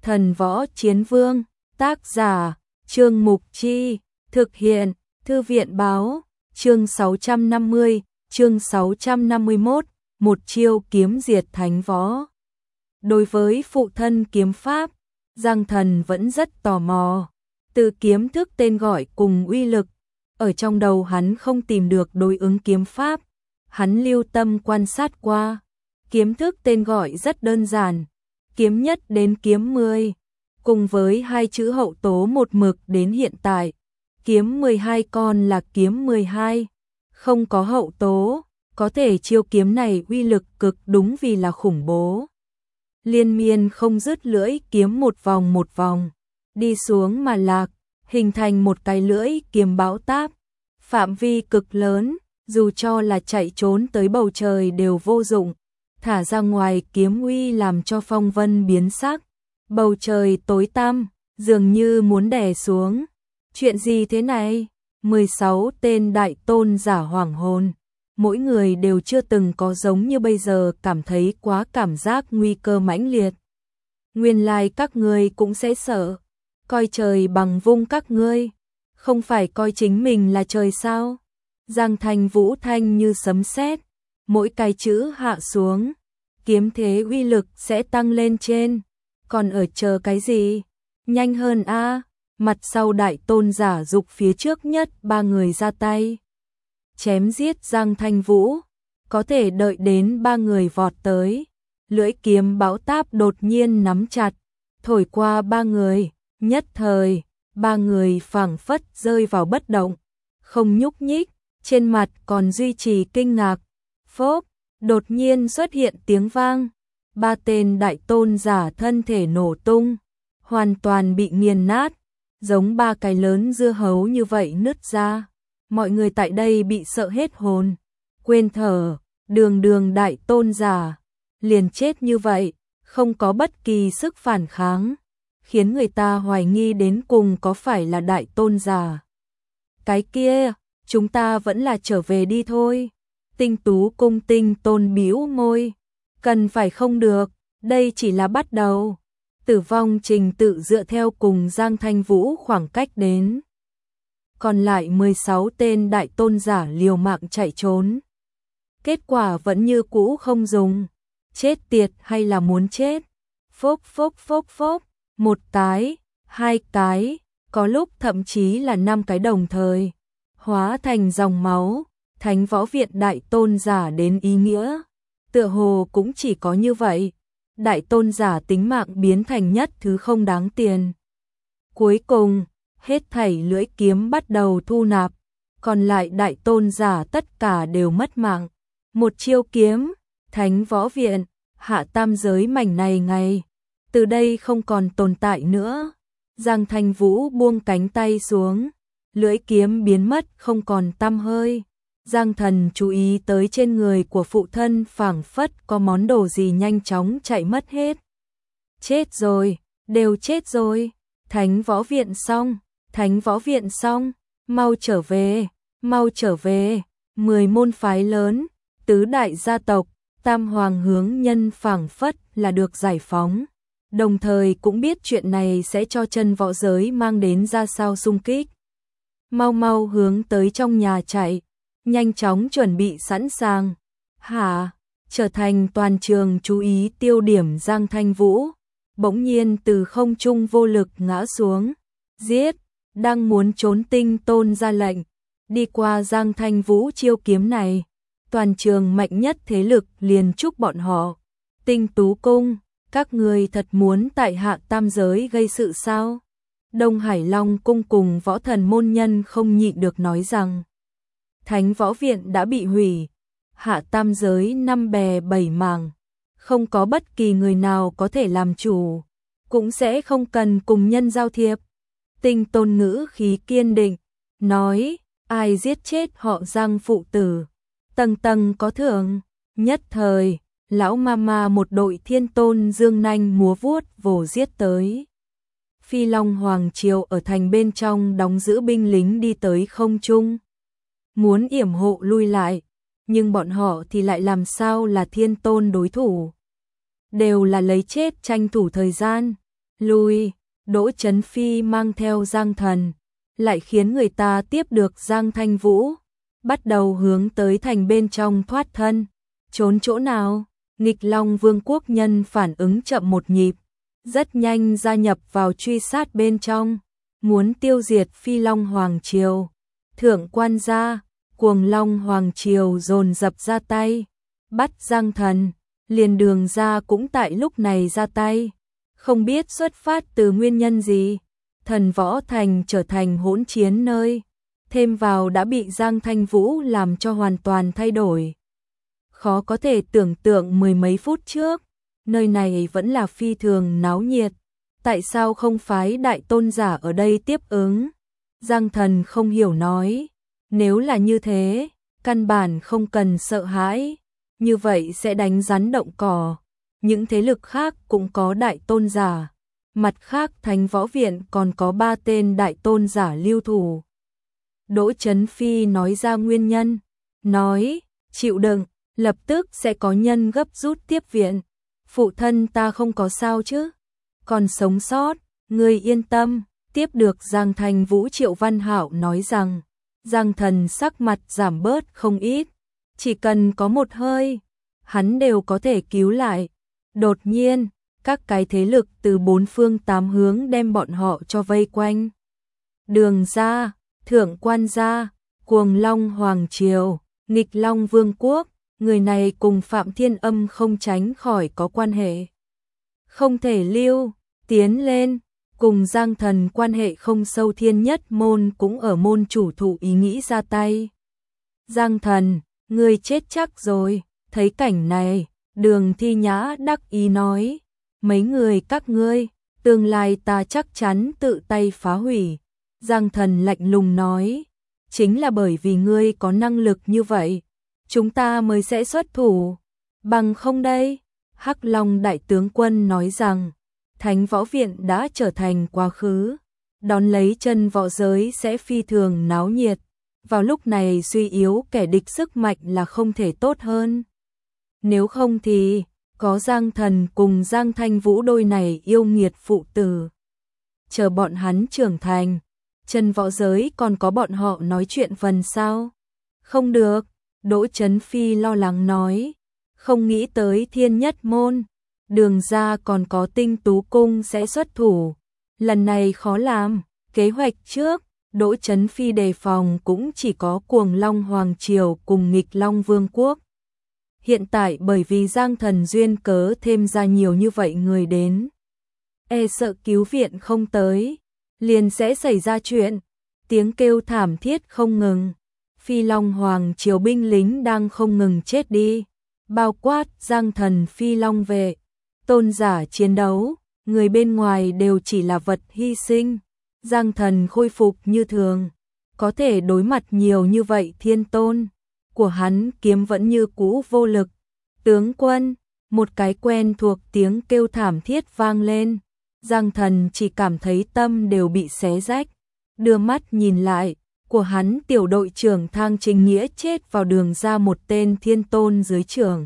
Thần Võ Chiến Vương, tác giả, Trương Mục Chi, thực hiện, Thư viện Báo, chương 650, chương 651, một chiêu kiếm diệt thánh võ. Đối với phụ thân kiếm pháp, Giang Thần vẫn rất tò mò, từ kiếm thức tên gọi cùng uy lực, ở trong đầu hắn không tìm được đối ứng kiếm pháp, hắn lưu tâm quan sát qua, kiếm thức tên gọi rất đơn giản, kiếm nhất đến kiếm 10, cùng với hai chữ hậu tố một mực đến hiện tại, kiếm 12 con là kiếm 12, không có hậu tố, có thể chiêu kiếm này uy lực cực đúng vì là khủng bố. Liên miên không dứt lưỡi kiếm một vòng, đi xuống mà lạc, hình thành một cái lưỡi kiếm bão táp, phạm vi cực lớn, dù cho là chạy trốn tới bầu trời đều vô dụng, thả ra ngoài kiếm uy làm cho phong vân biến sắc, bầu trời tối tăm, dường như muốn đè xuống. Chuyện gì thế này? 16 tên đại tôn giả hoảng hồn, mỗi người đều chưa từng có giống như bây giờ cảm thấy quá cảm giác nguy cơ mãnh liệt. Nguyên lai các ngươi cũng sẽ sợ, coi trời bằng vung các ngươi, không phải coi chính mình là trời sao? Giang Thành Vũ thanh như sấm sét, mỗi cái chữ hạ xuống, kiếm thế uy lực sẽ tăng lên trên, còn ở chờ cái gì? Nhanh hơn a! Mặt sau đại tôn giả dục phía trước nhất ba người ra tay. Chém giết Giang Thanh Vũ, có thể đợi đến ba người vọt tới. Lưỡi kiếm bão táp đột nhiên nắm chặt, thổi qua ba người, nhất thời, ba người phảng phất rơi vào bất động, không nhúc nhích, trên mặt còn duy trì kinh ngạc. Phốp, đột nhiên xuất hiện tiếng vang, ba tên đại tôn giả thân thể nổ tung, hoàn toàn bị nghiền nát, giống ba cái lớn dưa hấu như vậy nứt ra. Mọi người tại đây bị sợ hết hồn, quên thở, đường đại tôn giả, liền chết như vậy, không có bất kỳ sức phản kháng, khiến người ta hoài nghi đến cùng có phải là đại tôn giả. Cái kia, chúng ta vẫn là trở về đi thôi. Tinh Tú Cung Tinh Tôn bĩu môi, cần phải không được, đây chỉ là bắt đầu. Tử vong trình tự dựa theo cùng Giang Thanh Vũ khoảng cách đến. Còn lại 16 tên đại tôn giả liều mạng chạy trốn. Kết quả vẫn như cũ không dùng. Chết tiệt hay là muốn chết? Phốc, một cái, hai cái, có lúc thậm chí là 5 cái đồng thời. Hóa thành dòng máu, Thánh Võ Viện đại tôn giả đến ý nghĩa. Tựa hồ cũng chỉ có như vậy. Đại tôn giả tính mạng biến thành nhất thứ không đáng tiền. Cuối cùng, hết thảy lưỡi kiếm bắt đầu thu nạp, còn lại đại tôn giả tất cả đều mất mạng. Một chiêu kiếm, Thánh Võ Viện, hạ tam giới mảnh này ngày, từ đây không còn tồn tại nữa. Giang Thanh Vũ buông cánh tay xuống, lưỡi kiếm biến mất không còn tăm hơi. Giang Thần chú ý tới trên người của phụ thân phảng phất có món đồ gì nhanh chóng chạy mất hết. Chết rồi, đều chết rồi. Thánh Võ Viện xong, Thánh Võ Viện xong, mau trở về. 10 môn phái lớn, tứ đại gia tộc, tam hoàng hướng nhân phảng phất là được giải phóng. Đồng thời cũng biết chuyện này sẽ cho chân võ giới mang đến ra sao xung kích. Mau hướng tới trong nhà chạy. Nhanh chóng chuẩn bị sẵn sàng. Trở thành toàn trường chú ý tiêu điểm Giang Thanh Vũ, bỗng nhiên từ không trung vô lực ngã xuống. Giết, đang muốn trốn Tinh Tôn ra lệnh. Đi qua Giang Thanh Vũ chiêu kiếm này, toàn trường mạnh nhất thế lực liền chúc bọn họ. Tinh Tú Cung, các người thật muốn tại hạ tam giới gây sự sao? Đông Hải Long Cung cùng võ thần môn nhân không nhịn được nói rằng Thánh Võ Viện đã bị hủy, hạ tam giới 5 bè 7 mảng, không có bất kỳ người nào có thể làm chủ, cũng sẽ không cần cùng nhân giao thiệp. Tinh Tôn ngữ khí kiên định, nói, ai giết chết họ Giang phụ tử, tầng tầng có thưởng. Nhất thời, lão mama một đội thiên tôn dương nanh múa vuốt vồ giết tới. Phi Long Hoàng Triều ở thành bên trong đóng giữ binh lính đi tới không trung, muốn yểm hộ lui lại, nhưng bọn họ thì lại làm sao là thiên tôn đối thủ. Đều là lấy chết tranh thủ thời gian, lui, Đỗ Chấn Phi mang theo Giang Thần, lại khiến người ta tiếp được Giang Thanh Vũ, bắt đầu hướng tới thành bên trong thoát thân. Trốn chỗ nào? Nghịch Long Vương quốc nhân phản ứng chậm một nhịp, rất nhanh gia nhập vào truy sát bên trong, muốn tiêu diệt Phi Long Hoàng Triều. Thượng quan gia, Cuồng Long Hoàng Triều dồn dập ra tay, bắt Giang Thần, liền Đường gia cũng tại lúc này ra tay. Không biết xuất phát từ nguyên nhân gì, Thần Võ Thành trở thành hỗn chiến nơi, thêm vào đã bị Giang Thanh Vũ làm cho hoàn toàn thay đổi. Khó có thể tưởng tượng mười mấy phút trước, nơi này vẫn là phi thường náo nhiệt, tại sao không phái đại tôn giả ở đây tiếp ứng? Giang Thần không hiểu nói, nếu là như thế, căn bản không cần sợ hãi, như vậy sẽ đánh rắn động cỏ. Những thế lực khác cũng có đại tôn giả, mặt khác Thánh Võ Viện còn có 3 tên đại tôn giả lưu thủ. Đỗ Chấn Phi nói ra nguyên nhân, nói, chịu đựng, lập tức sẽ có nhân gấp rút tiếp viện. Phụ thân ta không có sao chứ, còn sống sót, ngươi yên tâm. Tiếp được Giang Thanh Vũ, Triệu Văn Hạo nói rằng, Giang Thần sắc mặt giảm bớt không ít, chỉ cần có một hơi, hắn đều có thể cứu lại. Đột nhiên, các cái thế lực từ 4 phương 8 hướng đem bọn họ cho vây quanh. Đường gia, Thượng quan gia, Cuồng Long Hoàng Triều, Nghịch Long Vương quốc, người này cùng Phạm Thiên Âm không tránh khỏi có quan hệ. Không thể lưu, tiến lên, cùng Giang Thần quan hệ không sâu Thiên Nhất Môn cũng ở môn chủ thủ ý nghĩ ra tay. Giang Thần, ngươi chết chắc rồi, thấy cảnh này, Đường Thi Nhã đắc ý nói, mấy người các ngươi, tương lai ta chắc chắn tự tay phá hủy. Giang Thần lạnh lùng nói, chính là bởi vì ngươi có năng lực như vậy, chúng ta mới sẽ xuất thủ, bằng không đây. Hắc Long đại tướng quân nói rằng, Thánh Võ Viện đã trở thành quá khứ, đón lấy chân võ giới sẽ phi thường náo nhiệt, vào lúc này suy yếu kẻ địch sức mạnh là không thể tốt hơn. Nếu không thì, có Giang Thần cùng Giang Thanh Vũ đôi này yêu nghiệt phụ tử. Chờ bọn hắn trưởng thành, chân võ giới còn có bọn họ nói chuyện phần sau. Không được, Đỗ Chấn Phi lo lắng nói, không nghĩ tới Thiên Nhất Môn, Đường gia còn có Tinh Tú Cung sẽ xuất thủ. Lần này khó làm, kế hoạch trước, Đỗ Chấn Phi đề phòng cũng chỉ có Cuồng Long Hoàng Triều cùng Nghịch Long Vương quốc. Hiện tại bởi vì Giang Thần duyên cớ thêm ra nhiều như vậy người đến, e sợ cứu viện không tới, liền sẽ xảy ra chuyện. Tiếng kêu thảm thiết không ngừng, Phi Long Hoàng Triều binh lính đang không ngừng chết đi, bao quát Giang Thần Phi Long vệ, tôn giả chiến đấu, người bên ngoài đều chỉ là vật hy sinh. Giang Thần khôi phục như thường, có thể đối mặt nhiều như vậy thiên tôn của hắn kiếm vẫn như cũ vô lực. Tướng quân, một cái quen thuộc tiếng kêu thảm thiết vang lên, Giang Thần chỉ cảm thấy tâm đều bị xé rách, đưa mắt nhìn lại, của hắn tiểu đội trưởng Thang Trình Nghĩa chết vào Đường ra một tên thiên tôn dưới trưởng.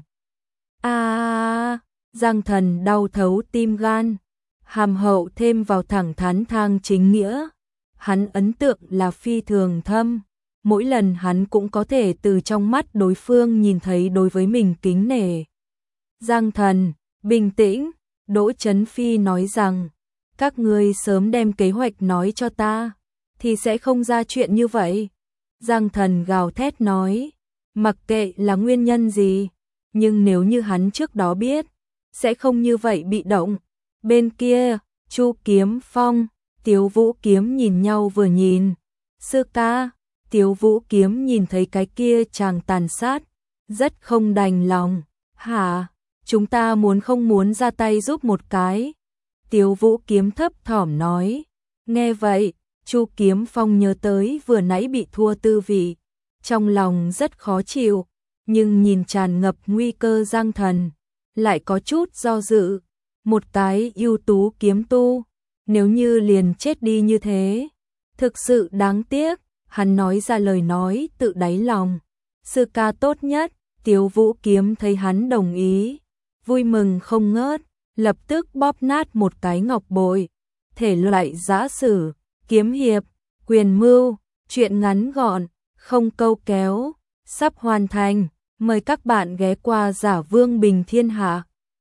Giang Thần đau thấu tim gan, hàm hậu thêm vào thẳng thắn Thang Chính Nghĩa, hắn ấn tượng là phi thường thâm, mỗi lần hắn cũng có thể từ trong mắt đối phương nhìn thấy đối với mình kính nể. Giang Thần, bình tĩnh, Đỗ Chấn Phi nói rằng, các ngươi sớm đem kế hoạch nói cho ta, thì sẽ không ra chuyện như vậy. Giang Thần gào thét nói, mặc kệ là nguyên nhân gì, nhưng nếu như hắn trước đó biết, sẽ không như vậy bị động. Bên kia, Chu Kiếm Phong, Tiếu Vũ Kiếm nhìn nhau vừa nhìn. Sư ca, Tiếu Vũ Kiếm nhìn thấy cái kia chàng tàn sát, rất không đành lòng. Hả, chúng ta muốn không muốn ra tay giúp một cái? Tiếu Vũ Kiếm thấp thỏm nói. Nghe vậy, Chu Kiếm Phong nhớ tới vừa nãy bị thua tư vị, trong lòng rất khó chịu, nhưng nhìn tràn ngập nguy cơ Giang Thần, lại có chút do dự. Một cái ưu tú kiếm tu, nếu như liền chết đi như thế, thực sự đáng tiếc. Hắn nói ra lời nói tự đáy lòng. Sư ca tốt nhất. Tiếu Vũ Kiếm thấy hắn đồng ý, vui mừng không ngớt. lập tức bóp nát một cái ngọc bội. Thể loại giã sử, kiếm hiệp, quyền mưu, truyện ngắn gọn, không câu kéo, sắp hoàn thành. Mời các bạn ghé qua Giả Vương Bình Thiên Hạ.